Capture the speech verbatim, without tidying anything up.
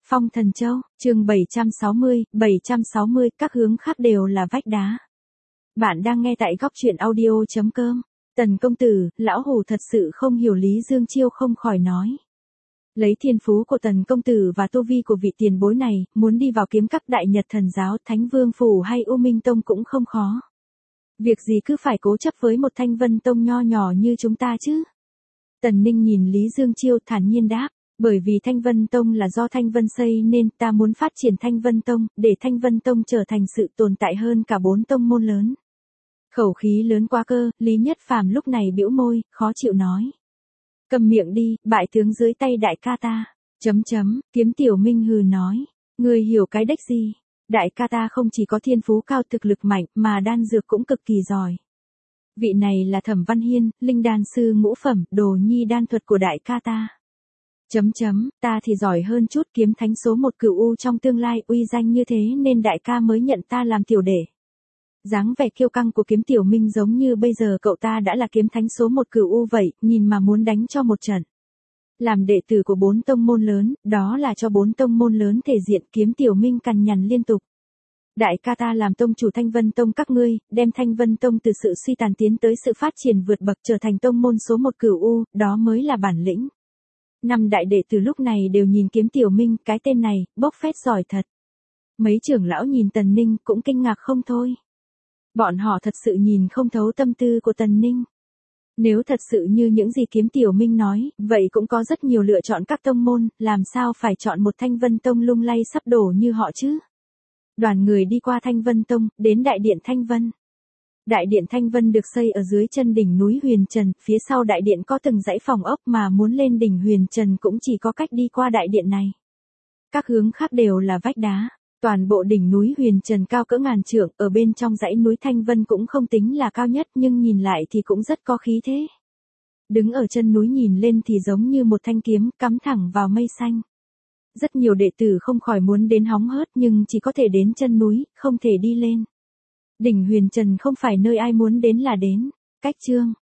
Phong Thần Châu, chương bảy trăm sáu mươi, bảy trăm sáu mươi, các hướng khác đều là vách đá. Bạn đang nghe tại góc truyện audio chấm com. Tần công tử, lão hủ thật sự không hiểu Lý Dương Chiêu không khỏi nói. Lấy thiên phú của tần công tử và tu vi của vị tiền bối này, muốn đi vào kiếm các đại nhật thần giáo, Thánh Vương Phủ hay U Minh Tông cũng không khó. Việc gì cứ phải cố chấp với một Thanh Vân Tông nho nhỏ như chúng ta chứ? Tần Ninh nhìn Lý Dương Chiêu thản nhiên đáp. Bởi vì Thanh Vân Tông là do Thanh Vân xây nên ta muốn phát triển Thanh Vân Tông, để Thanh Vân Tông trở thành sự tồn tại hơn cả bốn tông môn lớn. Khẩu khí lớn quá cơ, Lý Nhất Phàm lúc này bĩu môi, khó chịu nói. Cầm miệng đi, bại tướng dưới tay đại ca ta. Chấm chấm, Kiếm Tiểu Minh hừ nói. Người hiểu cái đếch gì? Đại ca ta không chỉ có thiên phú cao thực lực mạnh mà đan dược cũng cực kỳ giỏi. Vị này là Thẩm Văn Hiên, linh đan sư ngũ phẩm, đồ nhi đan thuật của đại ca ta. Chấm chấm, ta thì giỏi hơn chút, kiếm thánh số một cửu u trong tương lai uy danh như thế nên đại ca mới nhận ta làm tiểu đệ. Dáng vẻ kiêu căng của Kiếm Tiểu Minh giống như bây giờ cậu ta đã là kiếm thánh số một cửu u vậy, nhìn mà muốn đánh cho một trận. Làm đệ tử của bốn tông môn lớn, đó là cho bốn tông môn lớn thể diện. Kiếm Tiểu Minh cằn nhằn liên tục. Đại ca ta làm tông chủ Thanh Vân Tông các ngươi, đem Thanh Vân Tông từ sự suy tàn tiến tới sự phát triển vượt bậc trở thành tông môn số một cửu u, đó mới là bản lĩnh. Năm đại đệ từ lúc này đều nhìn Kiếm Tiểu Minh, cái tên này, bốc phét giỏi thật. Mấy trưởng lão nhìn Tần Ninh cũng kinh ngạc không thôi. Bọn họ thật sự nhìn không thấu tâm tư của Tần Ninh. Nếu thật sự như những gì Kiếm Tiểu Minh nói, vậy cũng có rất nhiều lựa chọn các tông môn, làm sao phải chọn một Thanh Vân Tông lung lay sắp đổ như họ chứ? Đoàn người đi qua Thanh Vân Tông, đến đại điện Thanh Vân. Đại điện Thanh Vân được xây ở dưới chân đỉnh núi Huyền Trần, phía sau đại điện có từng dãy phòng ốc mà muốn lên đỉnh Huyền Trần cũng chỉ có cách đi qua đại điện này. Các hướng khác đều là vách đá, toàn bộ đỉnh núi Huyền Trần cao cỡ ngàn trượng, ở bên trong dãy núi Thanh Vân cũng không tính là cao nhất nhưng nhìn lại thì cũng rất có khí thế. Đứng ở chân núi nhìn lên thì giống như một thanh kiếm cắm thẳng vào mây xanh. Rất nhiều đệ tử không khỏi muốn đến hóng hớt nhưng chỉ có thể đến chân núi, không thể đi lên. Đỉnh Huyền Trần không phải nơi ai muốn đến là đến. Cách chương,